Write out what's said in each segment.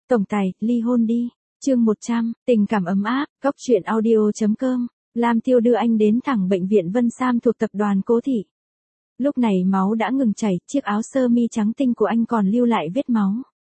Tổng tài, ly hôn đi. Chương 100, tình cảm ấm áp, góc truyện audio.com. Lam Tiêu đưa anh đến thẳng bệnh viện Vân Sam thuộc tập đoàn Cố Thị. Lúc này máu đã ngừng chảy, chiếc áo sơ mi trắng tinh của anh còn lưu lại vết máu.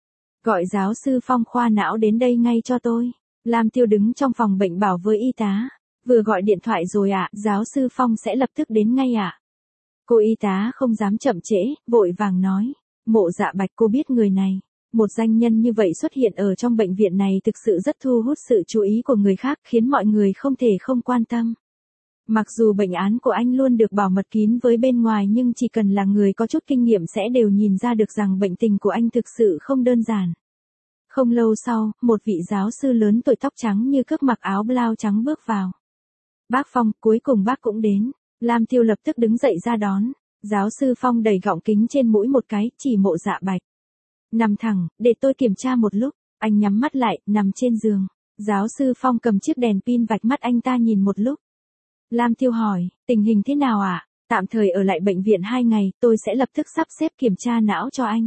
Gọi giáo sư Phong khoa não đến đây ngay cho tôi. Lam Tiêu đứng trong phòng bệnh bảo với y tá. Vừa gọi điện thoại rồi ạ, giáo sư Phong sẽ lập tức đến ngay ạ. Cô y tá không dám chậm trễ, vội vàng nói. Mộ Dạ Bạch, cô biết người này. Một danh nhân như vậy xuất hiện ở trong bệnh viện này thực sự rất thu hút sự chú ý của người khác, khiến mọi người không thể không quan tâm. Mặc dù bệnh án của anh luôn được bảo mật kín với bên ngoài, nhưng chỉ cần là người có chút kinh nghiệm sẽ đều nhìn ra được rằng bệnh tình của anh thực sự không đơn giản. Không lâu sau, một vị giáo sư lớn tuổi tóc trắng như cước mặc áo blau trắng bước vào. Bác Phong, cuối cùng bác cũng đến. Lam Tiêu lập tức đứng dậy ra đón. Giáo sư Phong đẩy gọng kính trên mũi một cái, chỉ Mộ Dạ Bạch. Nằm thẳng, để tôi kiểm tra một lúc. Anh nhắm mắt lại, nằm trên giường. Giáo sư Phong cầm chiếc đèn pin vạch mắt anh ta nhìn một lúc. Lam Tiêu hỏi, tình hình thế nào ạ? Tạm thời ở lại bệnh viện 2 ngày, tôi sẽ lập tức sắp xếp kiểm tra não cho anh.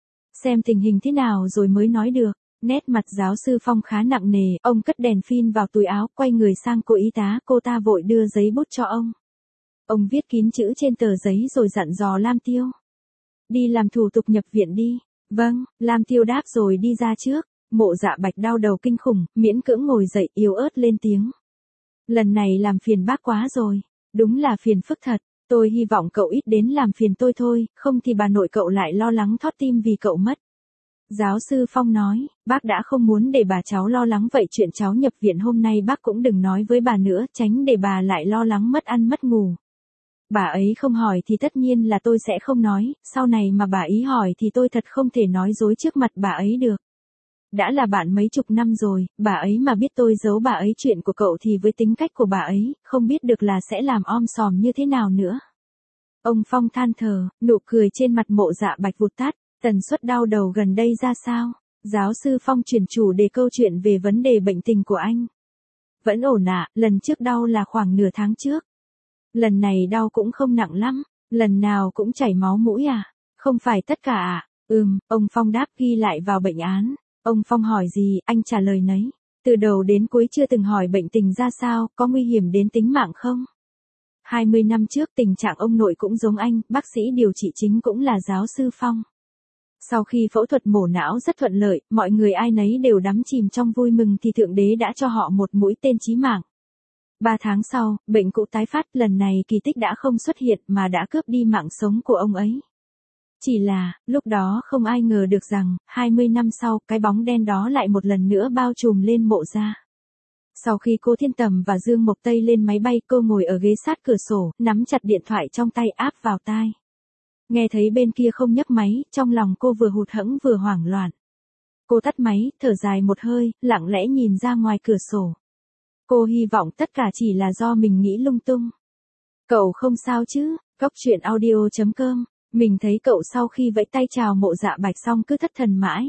Xem tình hình thế nào rồi mới nói được. Nét mặt giáo sư Phong khá nặng nề, ông cất đèn pin vào túi áo, quay người sang cô y tá, cô ta vội đưa giấy bút cho ông. Ông viết kín chữ trên tờ giấy rồi dặn dò Lam Tiêu. Đi làm thủ tục nhập viện đi. Vâng, Lam Tiêu đáp rồi đi ra trước. Mộ Dạ Bạch đau đầu kinh khủng, miễn cưỡng ngồi dậy, yếu ớt lên tiếng. Lần này làm phiền bác quá rồi. Đúng là phiền phức thật. Tôi hy vọng cậu ít đến làm phiền tôi thôi, không thì bà nội cậu lại lo lắng thót tim vì cậu mất. Giáo sư Phong nói, bác đã không muốn để bà cháu lo lắng vậy, chuyện cháu nhập viện hôm nay bác cũng đừng nói với bà nữa, tránh để bà lại lo lắng mất ăn mất ngủ. Bà ấy không hỏi thì tất nhiên là tôi sẽ không nói, sau này mà bà ý hỏi thì tôi thật không thể nói dối trước mặt bà ấy được. Đã là bạn mấy chục năm rồi, bà ấy mà biết tôi giấu bà ấy chuyện của cậu thì với tính cách của bà ấy, không biết được là sẽ làm om sòm như thế nào nữa. Ông Phong than thở, nụ cười trên mặt Mộ Dạ Bạch vụt tắt, tần suất đau đầu gần đây ra sao? Giáo sư Phong chuyển chủ đề câu chuyện về vấn đề bệnh tình của anh. Vẫn ổn ạ, lần trước đau là khoảng nửa tháng trước. Lần này đau cũng không nặng lắm, lần nào cũng chảy máu mũi à? Không phải tất cả à? Ông Phong đáp ghi lại vào bệnh án. Ông Phong hỏi gì, anh trả lời nấy. Từ đầu đến cuối chưa từng hỏi bệnh tình ra sao, có nguy hiểm đến tính mạng không? 20 năm trước tình trạng ông nội cũng giống anh, bác sĩ điều trị chính cũng là giáo sư Phong. Sau khi phẫu thuật mổ não rất thuận lợi, mọi người ai nấy đều đắm chìm trong vui mừng thì Thượng Đế đã cho họ một mũi tên chí mạng. 3 tháng sau, bệnh cũ tái phát, lần này kỳ tích đã không xuất hiện mà đã cướp đi mạng sống của ông ấy. Chỉ là, lúc đó không ai ngờ được rằng, 20 năm sau, cái bóng đen đó lại một lần nữa bao trùm lên Mộ gia. Sau khi cô Thiên Tầm và Dương Mộc Tây lên máy bay, cô ngồi ở ghế sát cửa sổ, nắm chặt điện thoại trong tay áp vào tai. Nghe thấy bên kia không nhấc máy, trong lòng cô vừa hụt hẫng vừa hoảng loạn. Cô tắt máy, thở dài một hơi, lặng lẽ nhìn ra ngoài cửa sổ. Cô hy vọng tất cả chỉ là do mình nghĩ lung tung. Cậu không sao chứ? Góc truyện audio.com. Mình thấy cậu sau khi vẫy tay chào Mộ Dạ Bạch xong cứ thất thần mãi.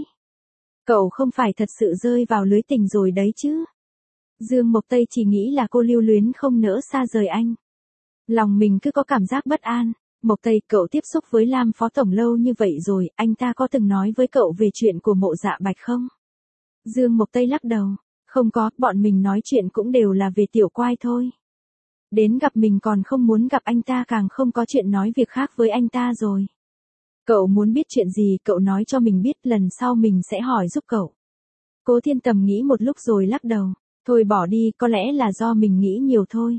Cậu không phải thật sự rơi vào lưới tình rồi đấy chứ? Dương Mộc Tây chỉ nghĩ là cô lưu luyến không nỡ xa rời anh. Lòng mình cứ có cảm giác bất an. Mộc Tây, cậu tiếp xúc với Lam phó tổng lâu như vậy rồi, anh ta có từng nói với cậu về chuyện của Mộ Dạ Bạch không? Dương Mộc Tây lắc đầu. Không có, bọn mình nói chuyện cũng đều là về Tiểu Quai thôi. Đến gặp mình còn không muốn gặp anh ta, càng không có chuyện nói việc khác với anh ta rồi. Cậu muốn biết chuyện gì, cậu nói cho mình biết, lần sau mình sẽ hỏi giúp cậu. Cố Thiên Tầm nghĩ một lúc rồi lắc đầu. Thôi bỏ đi, có lẽ là do mình nghĩ nhiều thôi.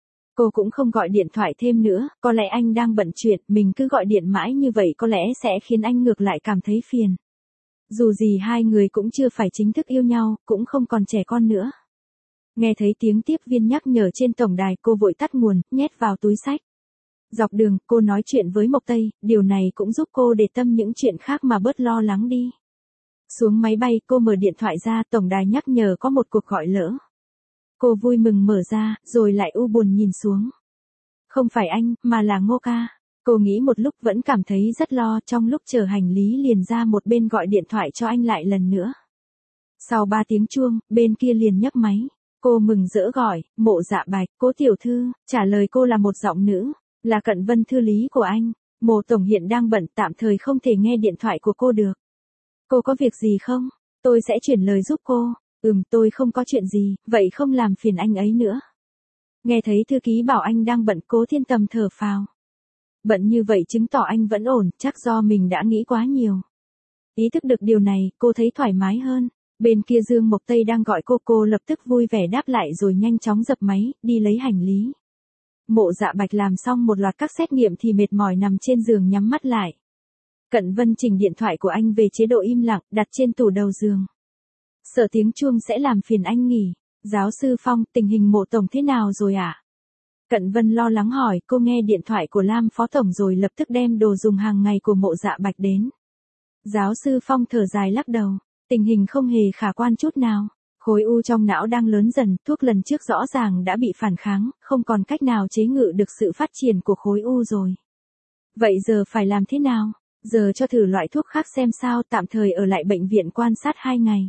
Cô cũng không gọi điện thoại thêm nữa, có lẽ anh đang bận chuyện, mình cứ gọi điện mãi như vậy có lẽ sẽ khiến anh ngược lại cảm thấy phiền. Dù gì hai người cũng chưa phải chính thức yêu nhau, cũng không còn trẻ con nữa. Nghe thấy tiếng tiếp viên nhắc nhở trên tổng đài, cô vội tắt nguồn, nhét vào túi xách. Dọc đường, cô nói chuyện với Mộc Tây, điều này cũng giúp cô để tâm những chuyện khác mà bớt lo lắng đi. Xuống máy bay, cô mở điện thoại ra, tổng đài nhắc nhở có một cuộc gọi lỡ. Cô vui mừng mở ra, rồi lại u buồn nhìn xuống. Không phải anh, mà là Ngô ca. Cô nghĩ một lúc vẫn cảm thấy rất lo, trong lúc chờ hành lý liền ra một bên gọi điện thoại cho anh lại lần nữa. Sau 3 tiếng chuông, bên kia liền nhấc máy. Cô mừng rỡ gọi, Mộ Dạ Bạch, Cố tiểu thư, trả lời cô là một giọng nữ, là Cận Vân thư lý của anh. Mộ tổng hiện đang bận, tạm thời không thể nghe điện thoại của cô được. Cô có việc gì không? Tôi sẽ chuyển lời giúp cô. Tôi không có chuyện gì, vậy không làm phiền anh ấy nữa. Nghe thấy thư ký bảo anh đang bận, Cố Thiên Tầm thở phào. Bận như vậy chứng tỏ anh vẫn ổn, chắc do mình đã nghĩ quá nhiều. Ý thức được điều này, cô thấy thoải mái hơn. Bên kia Dương Mộc Tây đang gọi cô lập tức vui vẻ đáp lại rồi nhanh chóng dập máy, đi lấy hành lý. Mộ Dạ Bạch làm xong một loạt các xét nghiệm thì mệt mỏi nằm trên giường nhắm mắt lại. Cận Vân chỉnh điện thoại của anh về chế độ im lặng, đặt trên tủ đầu giường. Sợ tiếng chuông sẽ làm phiền anh nghỉ. Giáo sư Phong, tình hình Mộ tổng thế nào rồi ạ? Cận Vân lo lắng hỏi. Cô nghe điện thoại của Lam phó tổng rồi lập tức đem đồ dùng hàng ngày của Mộ Dạ Bạch đến. Giáo sư Phong thở dài lắc đầu. Tình hình không hề khả quan chút nào. Khối u trong não đang lớn dần, thuốc lần trước rõ ràng đã bị phản kháng, không còn cách nào chế ngự được sự phát triển của khối u rồi. Vậy giờ phải làm thế nào? Giờ cho thử loại thuốc khác xem sao, tạm thời ở lại bệnh viện quan sát 2 ngày.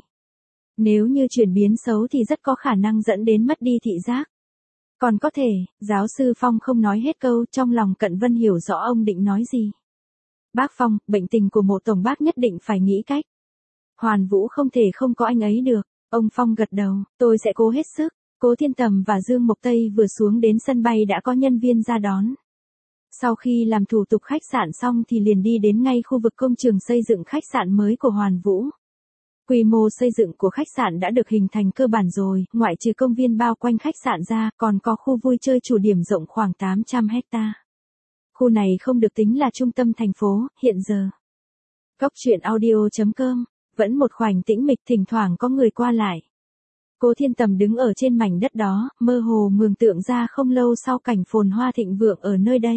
Nếu như chuyển biến xấu thì rất có khả năng dẫn đến mất đi thị giác. Còn có thể, giáo sư Phong không nói hết câu, trong lòng Cận Vân hiểu rõ ông định nói gì. Bác Phong, bệnh tình của Mộ tổng bác nhất định phải nghĩ cách. Hoàn Vũ không thể không có anh ấy được. Ông Phong gật đầu, tôi sẽ cố hết sức. Cố Thiên Tầm và Dương Mộc Tây vừa xuống đến sân bay đã có nhân viên ra đón. Sau khi làm thủ tục khách sạn xong thì liền đi đến ngay khu vực công trường xây dựng khách sạn mới của Hoàn Vũ. Quy mô xây dựng của khách sạn đã được hình thành cơ bản rồi, ngoại trừ công viên bao quanh khách sạn ra, còn có khu vui chơi chủ điểm rộng khoảng 800 hecta. Khu này không được tính là trung tâm thành phố, hiện giờ. Góc truyện audio.com, vẫn một khoảnh tĩnh mịch, thỉnh thoảng có người qua lại. Cố Thiên Tầm đứng ở trên mảnh đất đó, mơ hồ mường tượng ra không lâu sau cảnh phồn hoa thịnh vượng ở nơi đây.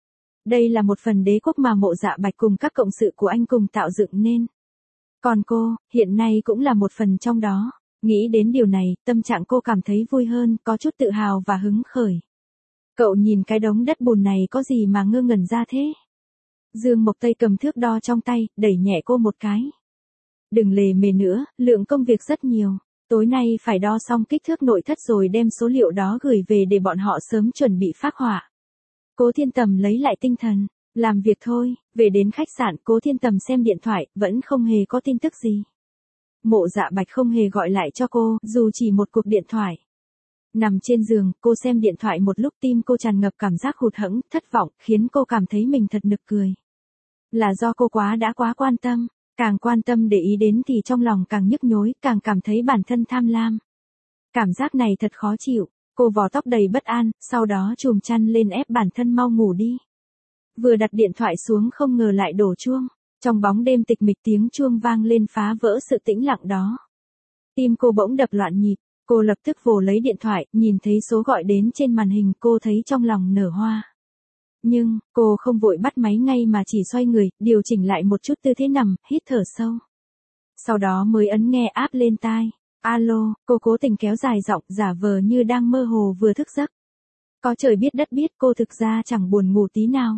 Đây là một phần đế quốc mà Mộ Dạ Bạch cùng các cộng sự của anh cùng tạo dựng nên. Còn cô, hiện nay cũng là một phần trong đó. Nghĩ đến điều này, tâm trạng cô cảm thấy vui hơn, có chút tự hào và hứng khởi. Cậu nhìn cái đống đất bùn này có gì mà ngơ ngẩn ra thế? Dương Mộc Tây cầm thước đo trong tay, đẩy nhẹ cô một cái. Đừng lề mề nữa, lượng công việc rất nhiều. Tối nay phải đo xong kích thước nội thất rồi đem số liệu đó gửi về để bọn họ sớm chuẩn bị phác họa. Cố Thiên Tầm lấy lại tinh thần. Làm việc thôi. Về đến khách sạn, Cố Thiên Tầm xem điện thoại, vẫn không hề có tin tức gì. Mộ Dạ Bạch không hề gọi lại cho cô, dù chỉ một cuộc điện thoại. Nằm trên giường, cô xem điện thoại một lúc, tim cô tràn ngập cảm giác hụt hẫng, thất vọng, khiến cô cảm thấy mình thật nực cười. Là do cô đã quá quan tâm. Càng quan tâm để ý đến thì trong lòng càng nhức nhối, càng cảm thấy bản thân tham lam. Cảm giác này thật khó chịu. Cô vò tóc đầy bất an, sau đó chùm chăn lên ép bản thân mau ngủ đi. Vừa đặt điện thoại xuống không ngờ lại đổ chuông. Trong bóng đêm tịch mịch tiếng chuông vang lên phá vỡ sự tĩnh lặng đó. Tim cô bỗng đập loạn nhịp, cô lập tức vồ lấy điện thoại, nhìn thấy số gọi đến trên màn hình, cô thấy trong lòng nở hoa. Nhưng, cô không vội bắt máy ngay mà chỉ xoay người, điều chỉnh lại một chút tư thế nằm, hít thở sâu. Sau đó mới ấn nghe áp lên tai. Alo, cô cố tình kéo dài giọng, giả vờ như đang mơ hồ vừa thức giấc. Có trời biết đất biết, cô thực ra chẳng buồn ngủ tí nào.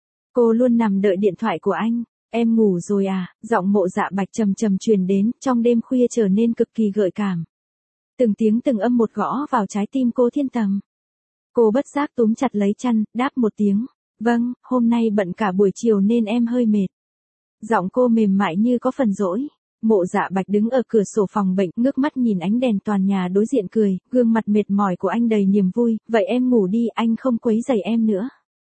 Cô luôn nằm đợi điện thoại của anh. Em ngủ rồi à? Giọng Mộ Dạ Bạch trầm trầm truyền đến, trong đêm khuya trở nên cực kỳ gợi cảm. Từng tiếng từng âm một gõ vào trái tim Cố Thiên Tầm. Cô bất giác túm chặt lấy chăn, đáp một tiếng. Vâng, hôm nay bận cả buổi chiều nên em hơi mệt. Giọng cô mềm mại như có phần dỗi. Mộ Dạ Bạch đứng ở cửa sổ phòng bệnh, ngước mắt nhìn ánh đèn toàn nhà đối diện cười, gương mặt mệt mỏi của anh đầy niềm vui. Vậy em ngủ đi, anh không quấy rầy em nữa.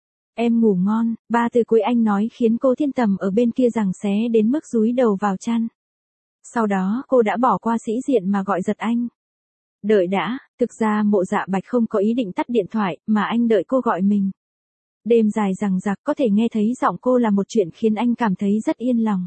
Em ngủ ngon. Ba từ cuối anh nói khiến Cố Thiên Tầm ở bên kia giằng xé đến mức dúi đầu vào chăn. Sau đó cô đã bỏ qua sĩ diện mà gọi giật anh. Đợi đã, thực ra Mộ Dạ Bạch không có ý định tắt điện thoại, mà anh đợi cô gọi mình. Đêm dài dằng dặc, có thể nghe thấy giọng cô là một chuyện khiến anh cảm thấy rất yên lòng.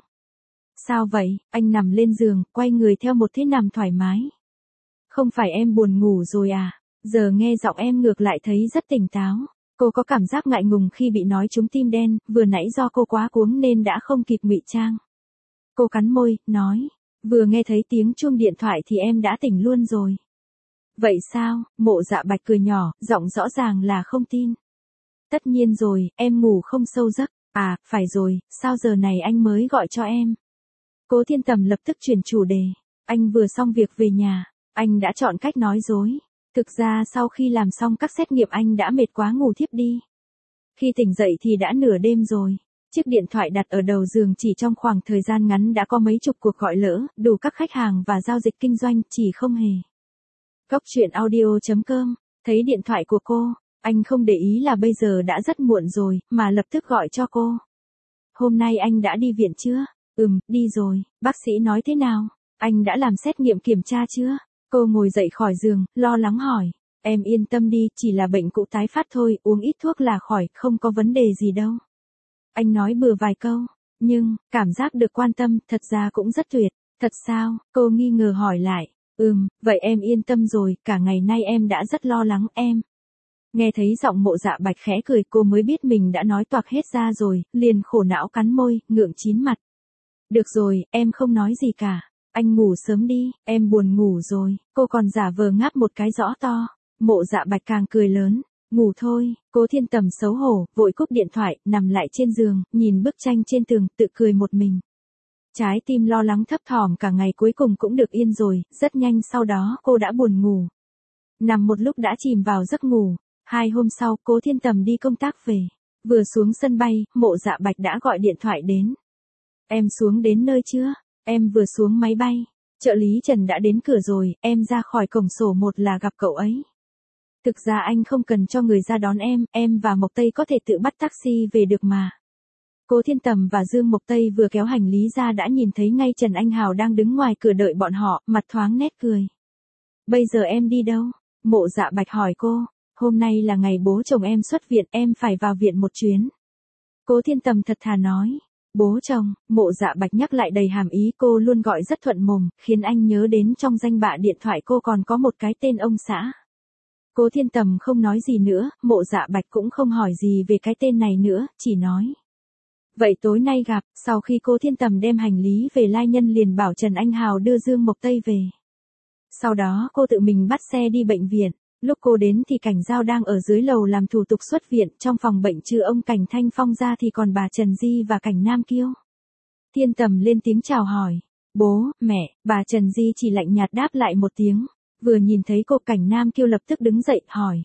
Sao vậy? Anh nằm lên giường, quay người theo một thế nằm thoải mái. Không phải em buồn ngủ rồi à? Giờ nghe giọng em ngược lại thấy rất tỉnh táo. Cô có cảm giác ngại ngùng khi bị nói trúng tim đen, vừa nãy do cô quá cuống nên đã không kịp ngụy trang. Cô cắn môi, nói, vừa nghe thấy tiếng chuông điện thoại thì em đã tỉnh luôn rồi. Vậy sao? Mộ Dạ Bạch cười nhỏ, giọng rõ ràng là không tin. Tất nhiên rồi, em ngủ không sâu giấc. À, phải rồi, sao giờ này anh mới gọi cho em? Cố Thiên Tầm lập tức chuyển chủ đề. Anh vừa xong việc về nhà, anh đã chọn cách nói dối. Thực ra sau khi làm xong các xét nghiệm anh đã mệt quá ngủ thiếp đi. Khi tỉnh dậy thì đã nửa đêm rồi. Chiếc điện thoại đặt ở đầu giường chỉ trong khoảng thời gian ngắn đã có mấy chục cuộc gọi lỡ, đủ các khách hàng và giao dịch kinh doanh, chỉ không hề. Cốc truyện audio.com, thấy điện thoại của cô, anh không để ý là bây giờ đã rất muộn rồi, mà lập tức gọi cho cô. Hôm nay anh đã đi viện chưa? Đi rồi, bác sĩ nói thế nào? Anh đã làm xét nghiệm kiểm tra chưa? Cô ngồi dậy khỏi giường, lo lắng hỏi. Em yên tâm đi, chỉ là bệnh cũ tái phát thôi, uống ít thuốc là khỏi, không có vấn đề gì đâu. Anh nói bừa vài câu, nhưng, cảm giác được quan tâm, thật ra cũng rất tuyệt. Thật sao? Cô nghi ngờ hỏi lại. Vậy em yên tâm rồi, cả ngày nay em đã rất lo lắng em. Nghe thấy giọng Mộ Dạ Bạch khẽ cười, cô mới biết mình đã nói toạc hết ra rồi, liền khổ não cắn môi, ngượng chín mặt. Được rồi, em không nói gì cả. Anh ngủ sớm đi, em buồn ngủ rồi. Cô còn giả vờ ngáp một cái rõ to. Mộ Dạ Bạch càng cười lớn. Ngủ thôi. Cố Thiên Tầm xấu hổ, vội cúp điện thoại, nằm lại trên giường, nhìn bức tranh trên tường, tự cười một mình. Trái tim lo lắng thấp thỏm cả ngày cuối cùng cũng được yên rồi, rất nhanh sau đó cô đã buồn ngủ. Nằm một lúc đã chìm vào giấc ngủ. 2 hôm sau, Cố Thiên Tầm đi công tác về. Vừa xuống sân bay, Mộ Dạ Bạch đã gọi điện thoại đến. Em xuống đến nơi chưa? Em vừa xuống máy bay. Trợ lý Trần đã đến cửa rồi, em ra khỏi cổng sổ 1 là gặp cậu ấy. Thực ra anh không cần cho người ra đón em và Mộc Tây có thể tự bắt taxi về được mà. Cố Thiên Tầm và Dương Mộc Tây vừa kéo hành lý ra đã nhìn thấy ngay Trần Anh Hào đang đứng ngoài cửa đợi bọn họ, mặt thoáng nét cười. Bây giờ em đi đâu? Mộ Dạ Bạch hỏi cô. Hôm nay là ngày bố chồng em xuất viện, em phải vào viện một chuyến. Cố Thiên Tầm thật thà nói. Bố chồng, Mộ Dạ Bạch nhắc lại đầy hàm ý, cô luôn gọi rất thuận mồm, khiến anh nhớ đến trong danh bạ điện thoại cô còn có một cái tên ông xã. Cố Thiên Tầm không nói gì nữa, Mộ Dạ Bạch cũng không hỏi gì về cái tên này nữa, chỉ nói. Vậy tối nay gặp, sau khi Cố Thiên Tầm đem hành lý về, Lai Nhân liền bảo Trần Anh Hào đưa Dương Mộc Tây về. Sau đó cô tự mình bắt xe đi bệnh viện. Lúc cô đến thì Cảnh Giao đang ở dưới lầu làm thủ tục xuất viện, trong phòng bệnh trừ ông Cảnh Thanh Phong ra thì còn bà Trần Di và Cảnh Nam Kiêu. Thiên Tầm lên tiếng chào hỏi. Bố, mẹ, bà Trần Di chỉ lạnh nhạt đáp lại một tiếng. Vừa nhìn thấy cô, Cảnh Nam Kiêu lập tức đứng dậy, hỏi.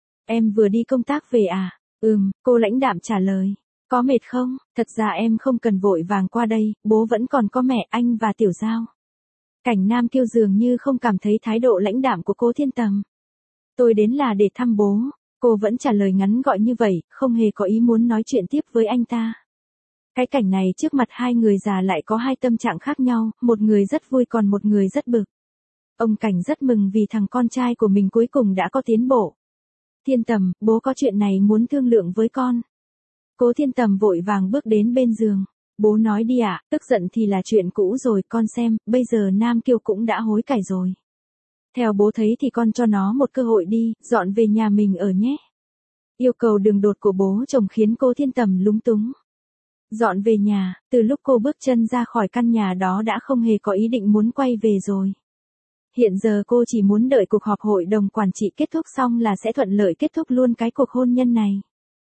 Em vừa đi công tác về à? Cô lãnh đạm trả lời. Có mệt không? Thật ra em không cần vội vàng qua đây, bố vẫn còn có mẹ, anh và Tiểu Giao. Cảnh Nam Kiêu dường như không cảm thấy thái độ lãnh đạm của Cố Thiên Tầm. Tôi đến là để thăm bố. Cô vẫn trả lời ngắn gọn như vậy, không hề có ý muốn nói chuyện tiếp với anh ta. Cái cảnh này trước mặt hai người già lại có hai tâm trạng khác nhau, một người rất vui còn một người rất bực. Ông Cảnh rất mừng vì thằng con trai của mình cuối cùng đã có tiến bộ. Thiên Tầm, bố có chuyện này muốn thương lượng với con. Cố Thiên Tầm vội vàng bước đến bên giường. Bố nói đi ạ, tức giận thì là chuyện cũ rồi, con xem, bây giờ Nam Kiêu cũng đã hối cải rồi. Theo bố thấy thì con cho nó một cơ hội đi, dọn về nhà mình ở nhé. Yêu cầu đường đột của bố chồng khiến Cố Thiên Tầm lúng túng. Dọn về nhà, từ lúc cô bước chân ra khỏi căn nhà đó đã không hề có ý định muốn quay về rồi. Hiện giờ cô chỉ muốn đợi cuộc họp hội đồng quản trị kết thúc xong là sẽ thuận lợi kết thúc luôn cái cuộc hôn nhân này.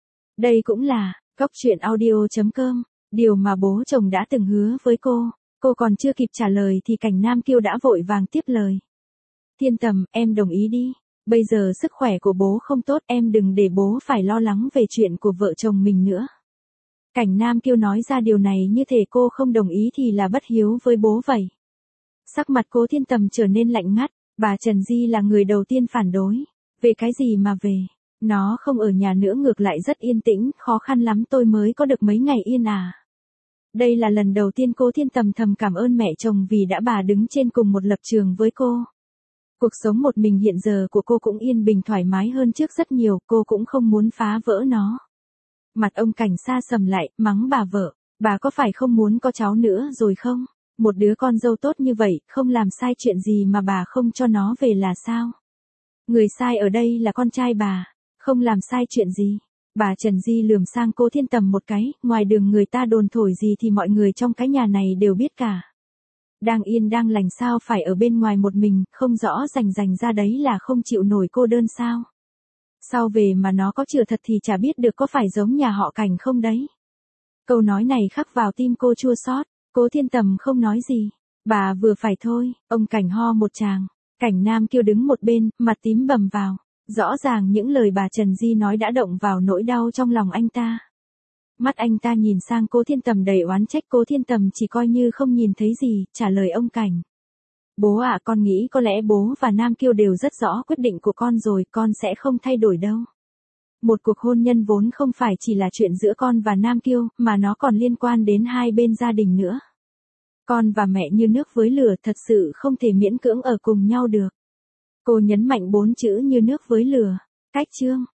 Đây cũng là, Cốc truyện audio.com, điều mà bố chồng đã từng hứa với cô. Cô còn chưa kịp trả lời thì Cảnh Nam Kiêu đã vội vàng tiếp lời. Thiên Tầm, em đồng ý đi. Bây giờ sức khỏe của bố không tốt, em đừng để bố phải lo lắng về chuyện của vợ chồng mình nữa. Cảnh Nam Kiêu nói ra điều này như thể cô không đồng ý thì là bất hiếu với bố vậy. Sắc mặt Cố Thiên Tầm trở nên lạnh ngắt, bà Trần Di là người đầu tiên phản đối. Về cái gì mà về? Nó không ở nhà nữa, ngược lại rất yên tĩnh, khó khăn lắm tôi mới có được mấy ngày yên à. Đây là lần đầu tiên Cố Thiên Tầm thầm cảm ơn mẹ chồng vì đã bà đứng trên cùng một lập trường với cô. Cuộc sống một mình hiện giờ của cô cũng yên bình thoải mái hơn trước rất nhiều, cô cũng không muốn phá vỡ nó. Mặt ông Cảnh xa sầm lại, mắng bà vợ, bà có phải không muốn có cháu nữa rồi không? Một đứa con dâu tốt như vậy, không làm sai chuyện gì mà bà không cho nó về là sao? Người sai ở đây là con trai bà, không làm sai chuyện gì. Bà Trần Di lườm sang Cố Thiên Tầm một cái, ngoài đường người ta đồn thổi gì thì mọi người trong cái nhà này đều biết cả. Đang yên đang lành sao phải ở bên ngoài một mình, không rõ rành ra đấy là không chịu nổi cô đơn sao? Sau về mà nó có chữa thật thì chả biết được có phải giống nhà họ Cảnh không đấy. Câu nói này khắc vào tim cô chua xót. Cố Thiên Tầm không nói gì. Bà vừa phải thôi, ông Cảnh ho một tràng. Cảnh Nam Kiêu đứng một bên, mặt tím bầm vào. Rõ ràng những lời bà Trần Di nói đã động vào nỗi đau trong lòng anh ta. Mắt anh ta nhìn sang Cố Thiên Tầm đầy oán trách, Cố Thiên Tầm chỉ coi như không nhìn thấy gì, trả lời ông Cảnh. Bố ạ, con nghĩ có lẽ bố và Nam Kiêu đều rất rõ quyết định của con rồi, con sẽ không thay đổi đâu. Một cuộc hôn nhân vốn không phải chỉ là chuyện giữa con và Nam Kiêu, mà nó còn liên quan đến hai bên gia đình nữa. Con và mẹ như nước với lửa, thật sự không thể miễn cưỡng ở cùng nhau được. Cô nhấn mạnh 4 chữ như nước với lửa. Cách chương.